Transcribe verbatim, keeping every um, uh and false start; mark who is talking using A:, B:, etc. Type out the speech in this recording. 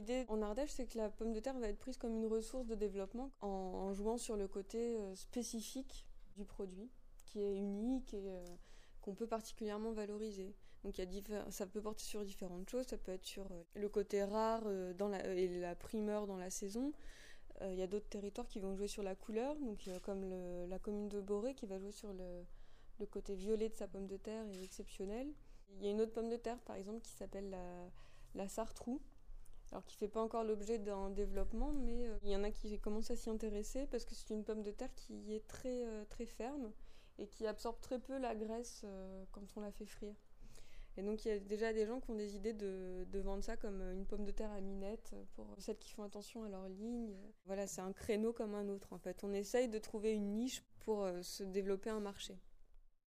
A: l'idée en Ardèche, c'est que la pomme de terre va être prise comme une ressource de développement en, en jouant sur le côté euh, spécifique du produit, qui est unique et euh, qu'on peut particulièrement valoriser. Donc il y a diffé- ça peut porter sur différentes choses, ça peut être sur euh, le côté rare euh, dans la, et la primeur dans la saison. Euh, il y a d'autres territoires qui vont jouer sur la couleur, donc euh, comme le, la commune de Boré qui va jouer sur le, le côté violet de sa pomme de terre est exceptionnel. Il y a une autre pomme de terre par exemple qui s'appelle la, la sartrou, alors qui ne fait pas encore l'objet d'un développement, mais euh, il y en a qui commencent à s'y intéresser parce que c'est une pomme de terre qui est très, euh, très ferme et qui absorbe très peu la graisse euh, quand on la fait frire. Et donc il y a déjà des gens qui ont des idées de, de vendre ça comme une pomme de terre à minette pour celles qui font attention à leur ligne. Voilà, c'est un créneau comme un autre en fait. On essaye de trouver une niche pour euh, se développer un marché.